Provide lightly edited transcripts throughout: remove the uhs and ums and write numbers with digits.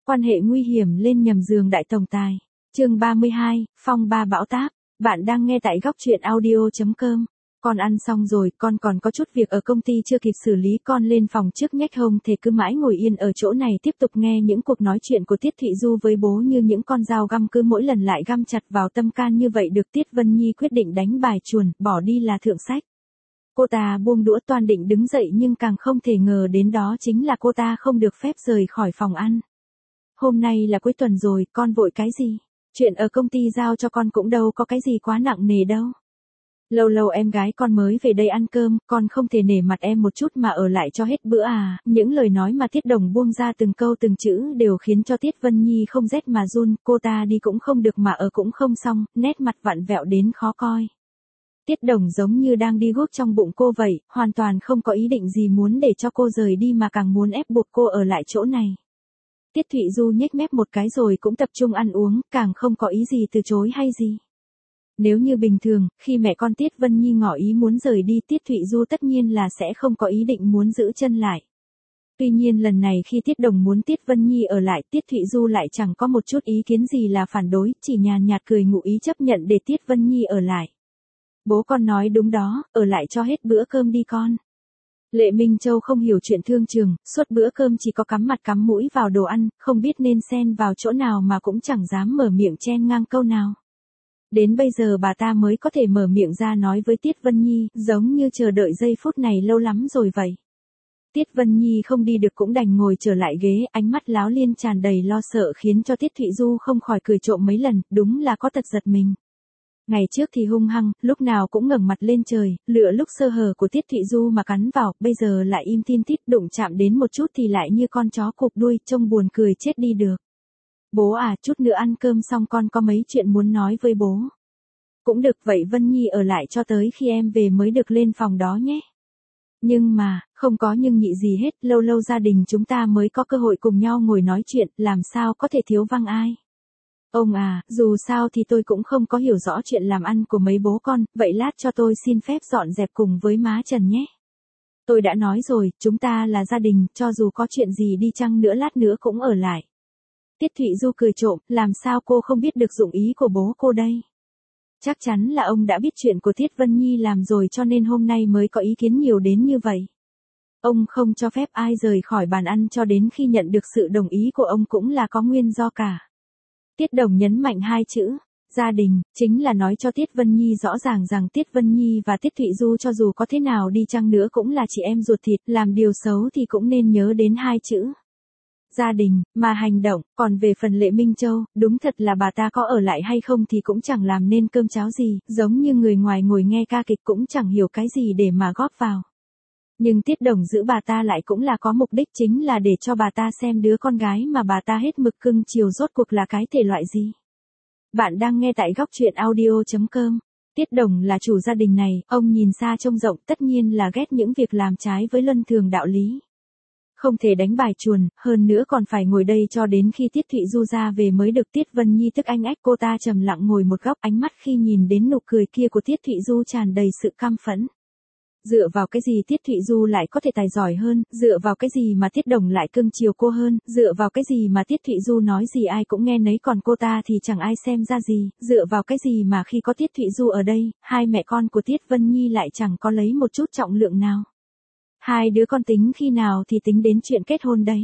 Quan hệ nguy hiểm lên nhầm giường đại tổng tài. Chương 32, phong ba bão táp. Bạn đang nghe tại góc truyện audio.com. Con ăn xong rồi, con còn có chút việc ở công ty chưa kịp xử lý, con lên phòng trước nhách hông thể cứ mãi ngồi yên ở chỗ này tiếp tục nghe những cuộc nói chuyện của Tiết Thụy Du với bố như những con dao găm cứ mỗi lần lại găm chặt vào tâm can như vậy được. Tiết Vân Nhi quyết định đánh bài chuồn, bỏ đi là thượng sách. Cô ta buông đũa toan định đứng dậy nhưng càng không thể ngờ đến đó chính là cô ta không được phép rời khỏi phòng ăn. Hôm nay là cuối tuần rồi, con vội cái gì? Chuyện ở công ty giao cho con cũng đâu có cái gì quá nặng nề đâu. Lâu lâu em gái con mới về đây ăn cơm, con không thể nể mặt em một chút mà ở lại cho hết bữa à. Những lời nói mà Tiết Đồng buông ra từng câu từng chữ đều khiến cho Tiết Vân Nhi không rét mà run. Cô ta đi cũng không được mà ở cũng không xong, nét mặt vặn vẹo đến khó coi. Tiết Đồng giống như đang đi guốc trong bụng cô vậy, hoàn toàn không có ý định gì muốn để cho cô rời đi mà càng muốn ép buộc cô ở lại chỗ này. Tiết Thụy Du nhếch mép một cái rồi cũng tập trung ăn uống, càng không có ý gì từ chối hay gì. Nếu như bình thường, khi mẹ con Tiết Vân Nhi ngỏ ý muốn rời đi, Tiết Thụy Du tất nhiên là sẽ không có ý định muốn giữ chân lại. Tuy nhiên lần này khi Tiết Đồng muốn Tiết Vân Nhi ở lại, Tiết Thụy Du lại chẳng có một chút ý kiến gì là phản đối, chỉ nhàn nhạt cười ngụ ý chấp nhận để Tiết Vân Nhi ở lại. Bố con nói đúng đó, ở lại cho hết bữa cơm đi con. Lệ Minh Châu không hiểu chuyện thương trường, suốt bữa cơm chỉ có cắm mặt cắm mũi vào đồ ăn, không biết nên xen vào chỗ nào mà cũng chẳng dám mở miệng chen ngang câu nào. Đến bây giờ bà ta mới có thể mở miệng ra nói với Tiết Vân Nhi, giống như chờ đợi giây phút này lâu lắm rồi vậy. Tiết Vân Nhi không đi được cũng đành ngồi trở lại ghế, ánh mắt láo liên tràn đầy lo sợ khiến cho Tiết Thụy Du không khỏi cười trộm mấy lần, đúng là có tật giật mình. Ngày trước thì hung hăng, lúc nào cũng ngẩng mặt lên trời, lựa lúc sơ hở của Tiết Thụy Du mà cắn vào, bây giờ lại im tin tít, đụng chạm đến một chút thì lại như con chó cụp đuôi, trông buồn cười chết đi được. Bố à, chút nữa ăn cơm xong con có mấy chuyện muốn nói với bố. Cũng được, vậy Vân Nhi ở lại cho tới khi em về mới được lên phòng đó nhé. Nhưng mà, không có nhưng nhị gì hết, lâu lâu gia đình chúng ta mới có cơ hội cùng nhau ngồi nói chuyện, làm sao có thể thiếu vắng ai. Ông à, dù sao thì tôi cũng không có hiểu rõ chuyện làm ăn của mấy bố con, vậy lát cho tôi xin phép dọn dẹp cùng với má Trần nhé. Tôi đã nói rồi, chúng ta là gia đình, cho dù có chuyện gì đi chăng nữa lát nữa cũng ở lại. Tiết Thụy Du cười trộm, làm sao cô không biết được dụng ý của bố cô đây? Chắc chắn là ông đã biết chuyện của Tiết Vân Nhi làm rồi cho nên hôm nay mới có ý kiến nhiều đến như vậy. Ông không cho phép ai rời khỏi bàn ăn cho đến khi nhận được sự đồng ý của ông cũng là có nguyên do cả. Tiết Đồng nhấn mạnh hai chữ, gia đình, chính là nói cho Tiết Vân Nhi rõ ràng rằng Tiết Vân Nhi và Tiết Thụy Du cho dù có thế nào đi chăng nữa cũng là chị em ruột thịt, làm điều xấu thì cũng nên nhớ đến hai chữ. Gia đình, mà hành động, còn về phần Lệ Minh Châu, đúng thật là bà ta có ở lại hay không thì cũng chẳng làm nên cơm cháo gì, giống như người ngoài ngồi nghe ca kịch cũng chẳng hiểu cái gì để mà góp vào. Nhưng Tiết Đồng giữ bà ta lại cũng là có mục đích, chính là để cho bà ta xem đứa con gái mà bà ta hết mực cưng chiều rốt cuộc là cái thể loại gì. Bạn đang nghe tại góc truyện audio.com. Tiết Đồng là chủ gia đình này, ông nhìn xa trông rộng, tất nhiên là ghét những việc làm trái với luân thường đạo lý. Không thể đánh bài chuồn, hơn nữa còn phải ngồi đây cho đến khi Tiết Thụy Du ra về mới được. Tiết Vân Nhi tức anh ách, cô ta trầm lặng ngồi một góc, ánh mắt khi nhìn đến nụ cười kia của Tiết Thụy Du tràn đầy sự căm phẫn. Dựa vào cái gì Tiết Thụy Du lại có thể tài giỏi hơn, dựa vào cái gì mà Tiết Đồng lại cưng chiều cô hơn, dựa vào cái gì mà Tiết Thụy Du nói gì ai cũng nghe nấy còn cô ta thì chẳng ai xem ra gì, dựa vào cái gì mà khi có Tiết Thụy Du ở đây, hai mẹ con của Tiết Vân Nhi lại chẳng có lấy một chút trọng lượng nào. Hai đứa con tính khi nào thì tính đến chuyện kết hôn đấy.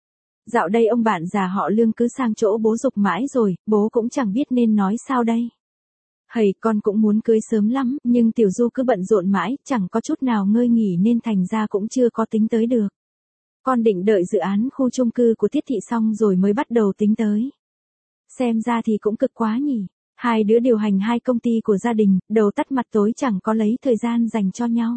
Dạo đây ông bạn già họ Lương cứ sang chỗ bố giục mãi rồi, bố cũng chẳng biết nên nói sao đây. Hầy, con cũng muốn cưới sớm lắm, nhưng Tiểu Du cứ bận rộn mãi, chẳng có chút nào ngơi nghỉ nên thành ra cũng chưa có tính tới được. Con định đợi dự án khu chung cư của Tiết Thị xong rồi mới bắt đầu tính tới. Xem ra thì cũng cực quá nhỉ. Hai đứa điều hành hai công ty của gia đình, đầu tắt mặt tối chẳng có lấy thời gian dành cho nhau.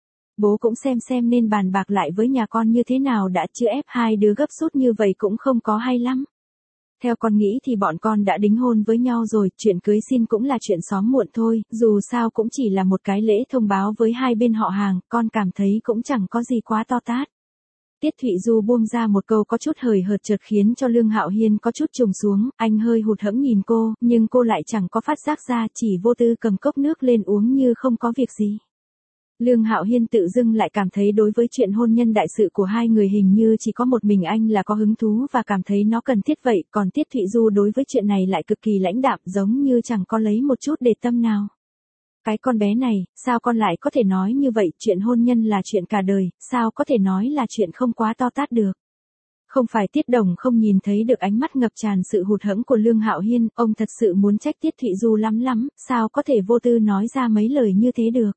Bố cũng xem nên bàn bạc lại với nhà con như thế nào đã, chứ ép hai đứa gấp rút như vậy cũng không có hay lắm. Theo con nghĩ thì bọn con đã đính hôn với nhau rồi, chuyện cưới xin cũng là chuyện xóm muộn thôi, dù sao cũng chỉ là một cái lễ thông báo với hai bên họ hàng, con cảm thấy cũng chẳng có gì quá to tát. Tiết Thụy Du buông ra một câu có chút hời hợt chợt khiến cho Lương Hạo Hiên có chút trùng xuống, anh hơi hụt hẫng nhìn cô, nhưng cô lại chẳng có phát giác ra, chỉ vô tư cầm cốc nước lên uống như không có việc gì. Lương Hạo Hiên tự dưng lại cảm thấy đối với chuyện hôn nhân đại sự của hai người hình như chỉ có một mình anh là có hứng thú và cảm thấy nó cần thiết vậy, còn Tiết Thụy Du đối với chuyện này lại cực kỳ lãnh đạm, giống như chẳng có lấy một chút để tâm nào. Cái con bé này, sao con lại có thể nói như vậy, chuyện hôn nhân là chuyện cả đời, sao có thể nói là chuyện không quá to tát được. Không phải Tiết Đồng không nhìn thấy được ánh mắt ngập tràn sự hụt hẫng của Lương Hạo Hiên, ông thật sự muốn trách Tiết Thụy Du lắm lắm, sao có thể vô tư nói ra mấy lời như thế được.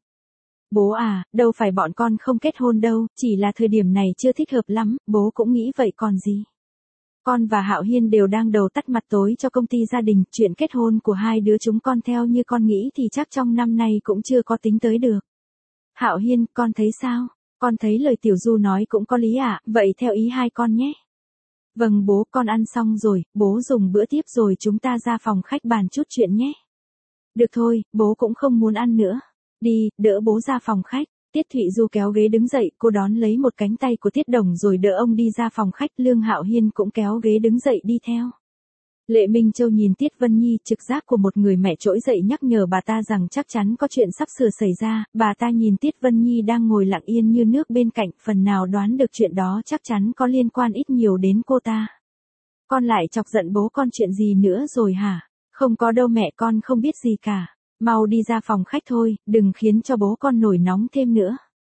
Bố à, đâu phải bọn con không kết hôn đâu, chỉ là thời điểm này chưa thích hợp lắm, bố cũng nghĩ vậy còn gì. Con và Hạo Hiên đều đang đầu tắt mặt tối cho công ty gia đình, chuyện kết hôn của hai đứa chúng con theo như con nghĩ thì chắc trong năm nay cũng chưa có tính tới được. Hạo Hiên, con thấy sao? Con thấy lời Tiểu Du nói cũng có lý ạ, vậy theo ý hai con nhé. Vâng bố, con ăn xong rồi, bố dùng bữa tiếp rồi chúng ta ra phòng khách bàn chút chuyện nhé. Được thôi, bố cũng không muốn ăn nữa. Đi, đỡ bố ra phòng khách. Tiết Thụy Du kéo ghế đứng dậy, cô đón lấy một cánh tay của Tiết Đồng rồi đỡ ông đi ra phòng khách, Lương Hạo Hiên cũng kéo ghế đứng dậy đi theo. Lệ Minh Châu nhìn Tiết Vân Nhi, trực giác của một người mẹ trỗi dậy nhắc nhở bà ta rằng chắc chắn có chuyện sắp sửa xảy ra, bà ta nhìn Tiết Vân Nhi đang ngồi lặng yên như nước bên cạnh, phần nào đoán được chuyện đó chắc chắn có liên quan ít nhiều đến cô ta. Con lại chọc giận bố con chuyện gì nữa rồi hả? Không có đâu mẹ, con không biết gì cả. Mau đi ra phòng khách thôi, đừng khiến cho bố con nổi nóng thêm nữa.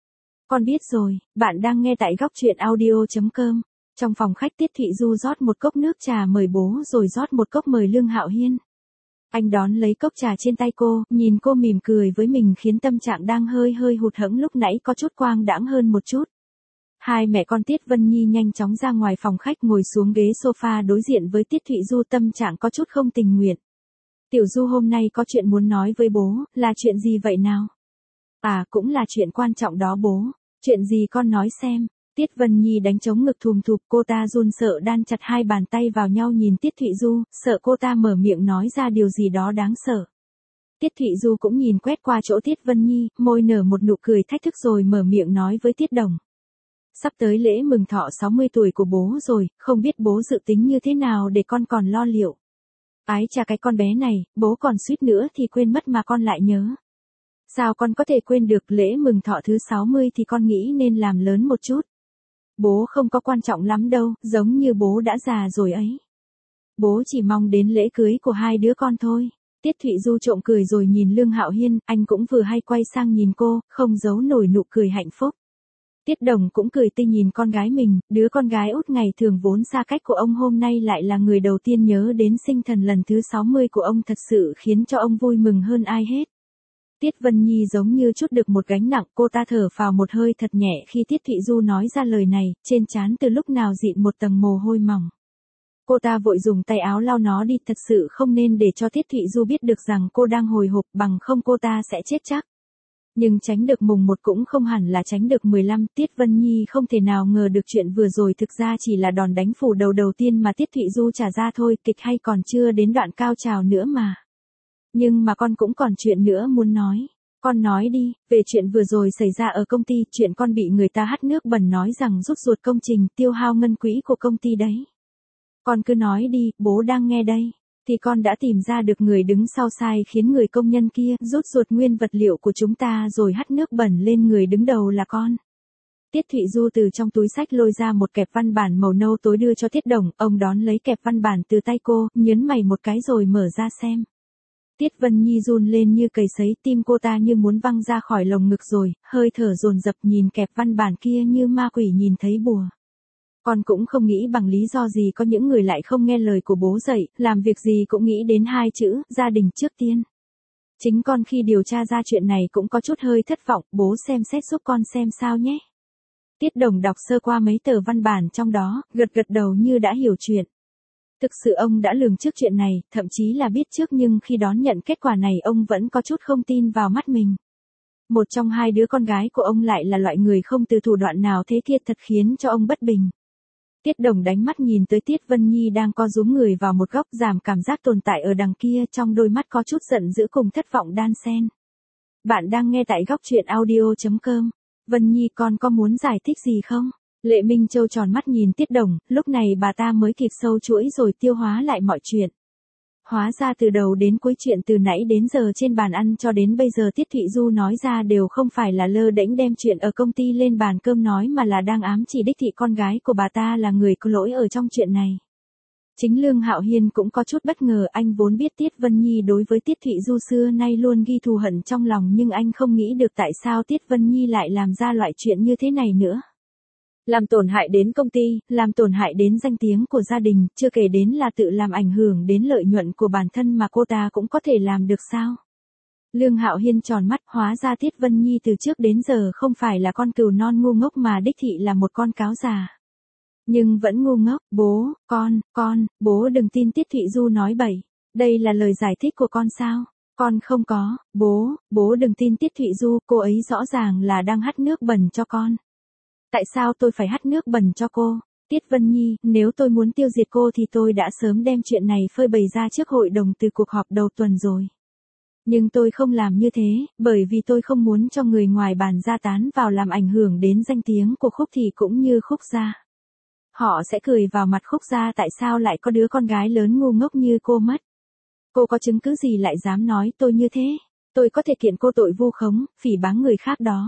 Con biết rồi, bạn đang nghe tại góc truyện audio.com. Trong phòng khách Tiết Thụy Du rót một cốc nước trà mời bố rồi rót một cốc mời Lương Hạo Hiên. Anh đón lấy cốc trà trên tay cô, nhìn cô mỉm cười với mình khiến tâm trạng đang hơi hụt hẫng lúc nãy có chút quang đãng hơn một chút. Hai mẹ con Tiết Vân Nhi nhanh chóng ra ngoài phòng khách ngồi xuống ghế sofa đối diện với Tiết Thụy Du, tâm trạng có chút không tình nguyện. Tiểu Du hôm nay có chuyện muốn nói với bố, là chuyện gì vậy nào? À, cũng là chuyện quan trọng đó bố. Chuyện gì con nói xem. Tiết Vân Nhi đánh trống ngực thùm thụp, cô ta run sợ đan chặt hai bàn tay vào nhau nhìn Tiết Thụy Du, sợ cô ta mở miệng nói ra điều gì đó đáng sợ. Tiết Thụy Du cũng nhìn quét qua chỗ Tiết Vân Nhi, môi nở một nụ cười thách thức rồi mở miệng nói với Tiết Đồng. Sắp tới lễ mừng thọ 60 tuổi của bố rồi, không biết bố dự tính như thế nào để con còn lo liệu. Ái chà, cái con bé này, bố còn suýt nữa thì quên mất mà con lại nhớ. Sao con có thể quên được, lễ mừng thọ thứ 60 thì con nghĩ nên làm lớn một chút. Bố không có quan trọng lắm đâu, giống như bố đã già rồi ấy. Bố chỉ mong đến lễ cưới của hai đứa con thôi. Tiết Thụy Du trộm cười rồi nhìn Lương Hạo Hiên, anh cũng vừa hay quay sang nhìn cô, không giấu nổi nụ cười hạnh phúc. Tiết Đồng cũng cười tươi nhìn con gái mình, đứa con gái út ngày thường vốn xa cách của ông hôm nay lại là người đầu tiên nhớ đến sinh thần lần thứ 60 của ông, thật sự khiến cho ông vui mừng hơn ai hết. Tiết Vân Nhi giống như trút được một gánh nặng, cô ta thở phào một hơi thật nhẹ khi Tiết Thụy Du nói ra lời này, trên trán từ lúc nào dịn một tầng mồ hôi mỏng. Cô ta vội dùng tay áo lau nó đi, thật sự không nên để cho Tiết Thụy Du biết được rằng cô đang hồi hộp, bằng không cô ta sẽ chết chắc. Nhưng tránh được mùng 1 cũng không hẳn là tránh được 15, Tiết Vân Nhi không thể nào ngờ được chuyện vừa rồi thực ra chỉ là đòn đánh phủ đầu tiên mà Tiết Thụy Du trả ra thôi, kịch hay còn chưa đến đoạn cao trào nữa mà. Nhưng mà con cũng còn chuyện nữa muốn nói. Con nói đi, về chuyện vừa rồi xảy ra ở công ty, chuyện con bị người ta hắt nước bẩn nói rằng rút ruột công trình, tiêu hao ngân quỹ của công ty đấy. Con cứ nói đi, bố đang nghe đây. Thì con đã tìm ra được người đứng sau sai khiến người công nhân kia rút ruột nguyên vật liệu của chúng ta rồi hắt nước bẩn lên người đứng đầu là con. Tiết Thụy Du từ trong túi xách lôi ra một kẹp văn bản màu nâu tối đưa cho Tiết Đồng, ông đón lấy kẹp văn bản từ tay cô, nhớn mày một cái rồi mở ra xem. Tiết Vân Nhi run lên như cầy sấy, tim cô ta như muốn văng ra khỏi lồng ngực rồi, hơi thở dồn dập nhìn kẹp văn bản kia như ma quỷ nhìn thấy bùa. Con cũng không nghĩ bằng lý do gì có những người lại không nghe lời của bố dạy, làm việc gì cũng nghĩ đến hai chữ, gia đình trước tiên. Chính con khi điều tra ra chuyện này cũng có chút hơi thất vọng, bố xem xét giúp con xem sao nhé. Tiết Đồng đọc sơ qua mấy tờ văn bản trong đó, gật đầu như đã hiểu chuyện. Thực sự ông đã lường trước chuyện này, thậm chí là biết trước, nhưng khi đón nhận kết quả này ông vẫn có chút không tin vào mắt mình. Một trong hai đứa con gái của ông lại là loại người không từ thủ đoạn nào thế kia, thật khiến cho ông bất bình. Tiết Đồng đánh mắt nhìn tới Tiết Vân Nhi đang co rúm người vào một góc, giảm cảm giác tồn tại ở đằng kia, trong đôi mắt có chút giận dữ cùng thất vọng đan xen. Bạn đang nghe tại góc truyện audio.com. Vân Nhi, con có muốn giải thích gì không? Lệ Minh Châu tròn mắt nhìn Tiết Đồng, lúc này bà ta mới kịp sâu chuỗi rồi tiêu hóa lại mọi chuyện. Hóa ra từ đầu đến cuối chuyện từ nãy đến giờ trên bàn ăn cho đến bây giờ Tiết Thụy Du nói ra đều không phải là lơ đễnh đem chuyện ở công ty lên bàn cơm nói mà là đang ám chỉ đích thị con gái của bà ta là người có lỗi ở trong chuyện này. Chính Lương Hạo Hiên cũng có chút bất ngờ, anh vốn biết Tiết Vân Nhi đối với Tiết Thụy Du xưa nay luôn ghi thù hận trong lòng nhưng anh không nghĩ được tại sao Tiết Vân Nhi lại làm ra loại chuyện như thế này nữa. Làm tổn hại đến công ty, làm tổn hại đến danh tiếng của gia đình, chưa kể đến là tự làm ảnh hưởng đến lợi nhuận của bản thân mà cô ta cũng có thể làm được sao? Lương Hạo Hiên tròn mắt, hóa ra Tiết Vân Nhi từ trước đến giờ không phải là con cừu non ngu ngốc mà đích thị là một con cáo già. Nhưng vẫn ngu ngốc, bố đừng tin Tiết Thụy Du nói bậy. Đây là lời giải thích của con sao? Con không có, bố đừng tin Tiết Thụy Du, cô ấy rõ ràng là đang hắt nước bẩn cho con. Tại sao tôi phải hắt nước bẩn cho cô? Tiết Vân Nhi, nếu tôi muốn tiêu diệt cô thì tôi đã sớm đem chuyện này phơi bày ra trước hội đồng từ cuộc họp đầu tuần rồi. Nhưng tôi không làm như thế, bởi vì tôi không muốn cho người ngoài bàn ra tán vào làm ảnh hưởng đến danh tiếng của Khúc Thị cũng như Khúc gia. Họ sẽ cười vào mặt Khúc gia tại sao lại có đứa con gái lớn ngu ngốc như cô mất. Cô có chứng cứ gì lại dám nói tôi như thế? Tôi có thể kiện cô tội vu khống, phỉ báng người khác đó.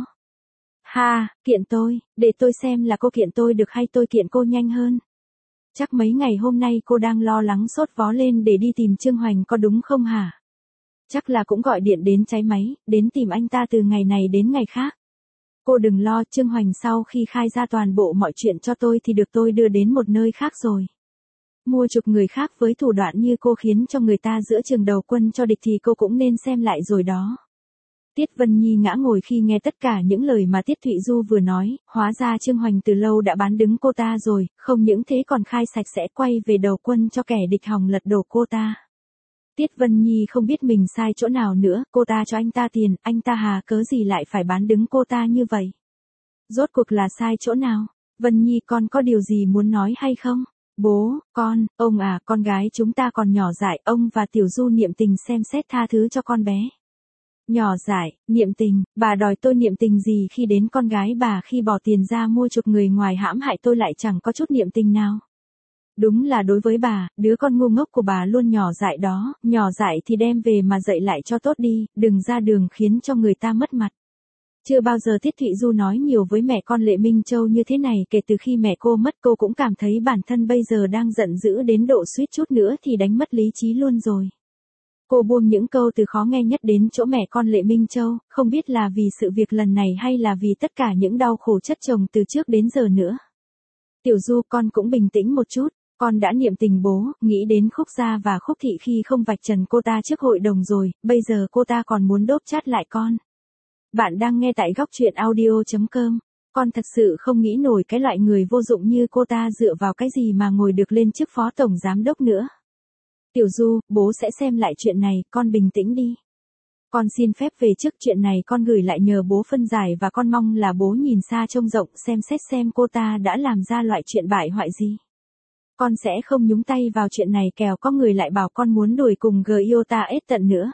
Ha, kiện tôi, để tôi xem là cô kiện tôi được hay tôi kiện cô nhanh hơn. Chắc mấy ngày hôm nay cô đang lo lắng sốt vó lên để đi tìm Trương Hoành có đúng không hả? Chắc là cũng gọi điện đến cháy máy, đến tìm anh ta từ ngày này đến ngày khác. Cô đừng lo, Trương Hoành sau khi khai ra toàn bộ mọi chuyện cho tôi thì được tôi đưa đến một nơi khác rồi. Mua chuộc người khác với thủ đoạn như cô khiến cho người ta giữa trường đầu quân cho địch thì cô cũng nên xem lại rồi đó. Tiết Vân Nhi ngã ngồi khi nghe tất cả những lời mà Tiết Thụy Du vừa nói, hóa ra Trương Hoành từ lâu đã bán đứng cô ta rồi, không những thế còn khai sạch sẽ quay về đầu quân cho kẻ địch hòng lật đổ cô ta. Tiết Vân Nhi không biết mình sai chỗ nào nữa, cô ta cho anh ta tiền, anh ta hà cớ gì lại phải bán đứng cô ta như vậy? Rốt cuộc là sai chỗ nào? Vân Nhi con có điều gì muốn nói hay không? Bố, ông à, con gái chúng ta còn nhỏ dại, ông và Tiểu Du niệm tình xem xét tha thứ cho con bé. Nhỏ dại, niệm tình, bà đòi tôi niệm tình gì khi đến con gái bà khi bỏ tiền ra mua chuộc người ngoài hãm hại tôi lại chẳng có chút niệm tình nào. Đúng là đối với bà, đứa con ngu ngốc của bà luôn nhỏ dại đó, nhỏ dại thì đem về mà dạy lại cho tốt đi, đừng ra đường khiến cho người ta mất mặt. Chưa bao giờ Tiết Thụy Du nói nhiều với mẹ con Lệ Minh Châu như thế này, kể từ khi mẹ cô mất cô cũng cảm thấy bản thân bây giờ đang giận dữ đến độ suýt chút nữa thì đánh mất lý trí luôn rồi. Cô buông những câu từ khó nghe nhất đến chỗ mẹ con Lệ Minh Châu, không biết là vì sự việc lần này hay là vì tất cả những đau khổ chất chồng từ trước đến giờ nữa. Tiểu Du, con cũng bình tĩnh một chút, con đã niệm tình bố, nghĩ đến Khúc gia và Khúc Thị khi không vạch trần cô ta trước hội đồng rồi, bây giờ cô ta còn muốn đốp chát lại con. Bạn đang nghe tại góc truyện audio.com. Con thật sự không nghĩ nổi cái loại người vô dụng như cô ta dựa vào cái gì mà ngồi được lên chức phó tổng giám đốc nữa. Tiểu Du, bố sẽ xem lại chuyện này, con bình tĩnh đi. Con xin phép về trước chuyện này con gửi lại nhờ bố phân giải và con mong là bố nhìn xa trông rộng xem xét xem cô ta đã làm ra loại chuyện bại hoại gì. Con sẽ không nhúng tay vào chuyện này kẻo có người lại bảo con muốn đuổi cùng Giota ết tận nữa.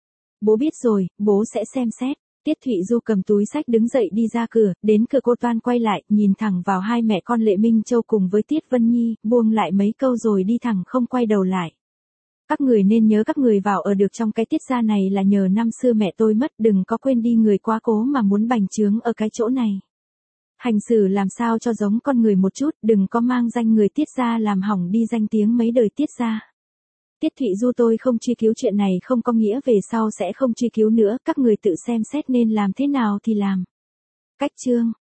Bố biết rồi, bố sẽ xem xét. Tiết Thụy Du cầm túi sách đứng dậy đi ra cửa, đến cửa cô toan quay lại, nhìn thẳng vào hai mẹ con Lệ Minh Châu cùng với Tiết Vân Nhi, buông lại mấy câu rồi đi thẳng không quay đầu lại. Các người nên nhớ các người vào ở được trong cái Tiết gia này là nhờ năm xưa mẹ tôi mất, đừng có quên đi người quá cố mà muốn bành trướng ở cái chỗ này. Hành xử làm sao cho giống con người một chút, đừng có mang danh người Tiết gia làm hỏng đi danh tiếng mấy đời Tiết gia. Tiết Thụy Du, tôi không truy cứu chuyện này không có nghĩa về sau sẽ không truy cứu nữa, các người tự xem xét nên làm thế nào thì làm. Cách chương